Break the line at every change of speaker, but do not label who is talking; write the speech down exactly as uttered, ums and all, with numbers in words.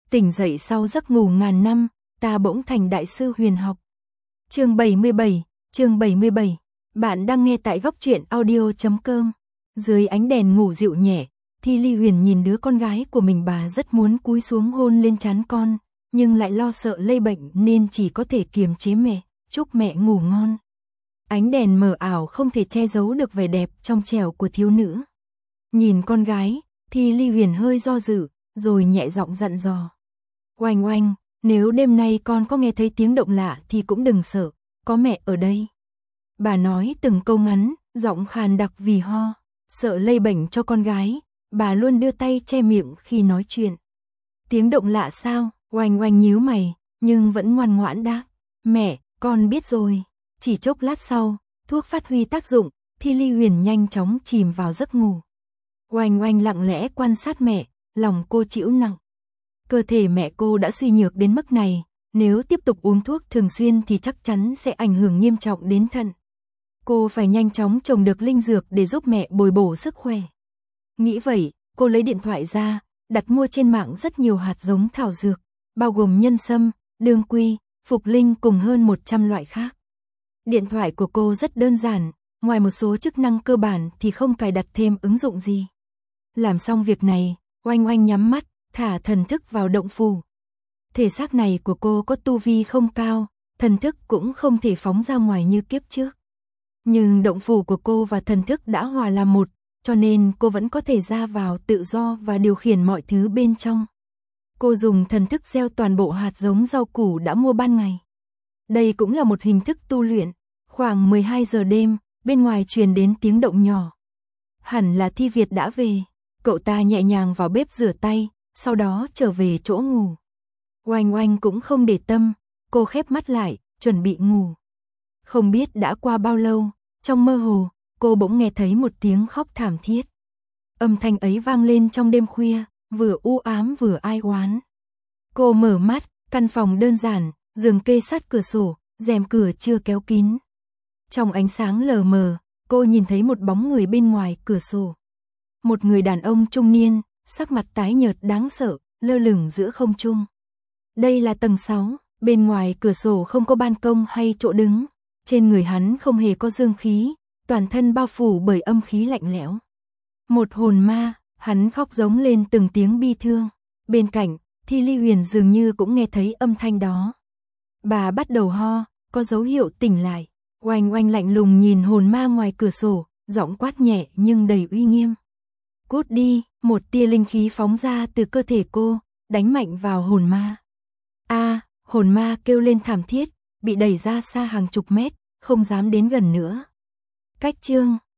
Tỉnh dậy sau giấc ngủ ngàn năm, ta bỗng thành đại sư huyền học. Chương bảy mươi bảy, chương bảy mươi bảy. Bạn đang nghe tại góc truyện audio chấm com. Dưới ánh đèn ngủ dịu nhẹ, Thi Ly Huyền nhìn đứa con gái của mình, bà rất muốn cúi xuống hôn lên trán con, nhưng lại lo sợ lây bệnh nên chỉ có thể kiềm chế mẹ, chúc mẹ ngủ ngon. Ánh đèn mờ ảo không thể che giấu được vẻ đẹp trong trẻo của thiếu nữ. Nhìn con gái, Thi Ly Huyền hơi do dự, rồi nhẹ giọng dặn dò. Oanh oanh, nếu đêm nay con có nghe thấy tiếng động lạ thì cũng đừng sợ, có mẹ ở đây. Bà nói từng câu ngắn, giọng khàn đặc vì ho, sợ lây bệnh cho con gái, bà luôn đưa tay che miệng khi nói chuyện. Tiếng động lạ sao? Oanh oanh nhíu mày, nhưng vẫn ngoan ngoãn đáp. Mẹ, con biết rồi. Chỉ chốc lát sau, thuốc phát huy tác dụng, Thi Ly Huyền nhanh chóng chìm vào giấc ngủ. Oanh oanh lặng lẽ quan sát mẹ, lòng cô chịu nặng. Cơ thể mẹ cô đã suy nhược đến mức này, nếu tiếp tục uống thuốc thường xuyên thì chắc chắn sẽ ảnh hưởng nghiêm trọng đến thận. Cô phải nhanh chóng trồng được linh dược để giúp mẹ bồi bổ sức khỏe. Nghĩ vậy, cô lấy điện thoại ra, đặt mua trên mạng rất nhiều hạt giống thảo dược, bao gồm nhân sâm, đương quy, phục linh cùng hơn một trăm loại khác. Điện thoại của cô rất đơn giản, ngoài một số chức năng cơ bản thì không cài đặt thêm ứng dụng gì. Làm xong việc này, Oanh Oanh nhắm mắt, thả thần thức vào động phủ. Thể xác này của cô có tu vi không cao, thần thức cũng không thể phóng ra ngoài như kiếp trước. Nhưng động phủ của cô và thần thức đã hòa làm một, cho nên cô vẫn có thể ra vào tự do và điều khiển mọi thứ bên trong. Cô dùng thần thức gieo toàn bộ hạt giống rau củ đã mua ban ngày. Đây cũng là một hình thức tu luyện. Khoảng mười hai giờ đêm, bên ngoài truyền đến tiếng động nhỏ. Hẳn là Thi Việt đã về. Cậu ta nhẹ nhàng vào bếp rửa tay, sau đó trở về chỗ ngủ. Oanh Oanh cũng không để tâm, cô khép mắt lại, chuẩn bị ngủ. Không biết đã qua bao lâu, trong mơ hồ, cô bỗng nghe thấy một tiếng khóc thảm thiết. Âm thanh ấy vang lên trong đêm khuya, vừa u ám vừa ai oán. Cô mở mắt, căn phòng đơn giản, giường kê sát cửa sổ, rèm cửa chưa kéo kín. Trong ánh sáng lờ mờ, cô nhìn thấy một bóng người bên ngoài cửa sổ. Một người đàn ông trung niên, sắc mặt tái nhợt đáng sợ, lơ lửng giữa không trung. Đây là tầng sáu, bên ngoài cửa sổ không có ban công hay chỗ đứng. Trên người hắn không hề có dương khí, toàn thân bao phủ bởi âm khí lạnh lẽo. Một hồn ma, hắn khóc giống lên từng tiếng bi thương. Bên cạnh, Thi Ly Huyền dường như cũng nghe thấy âm thanh đó. Bà bắt đầu ho, có dấu hiệu tỉnh lại. Oanh Oanh lạnh lùng nhìn hồn ma ngoài cửa sổ, giọng quát nhẹ nhưng đầy uy nghiêm. Cút đi, một tia linh khí phóng ra từ cơ thể cô, đánh mạnh vào hồn ma. A, hồn ma kêu lên thảm thiết, bị đẩy ra xa hàng chục mét, không dám đến gần nữa. Cách chương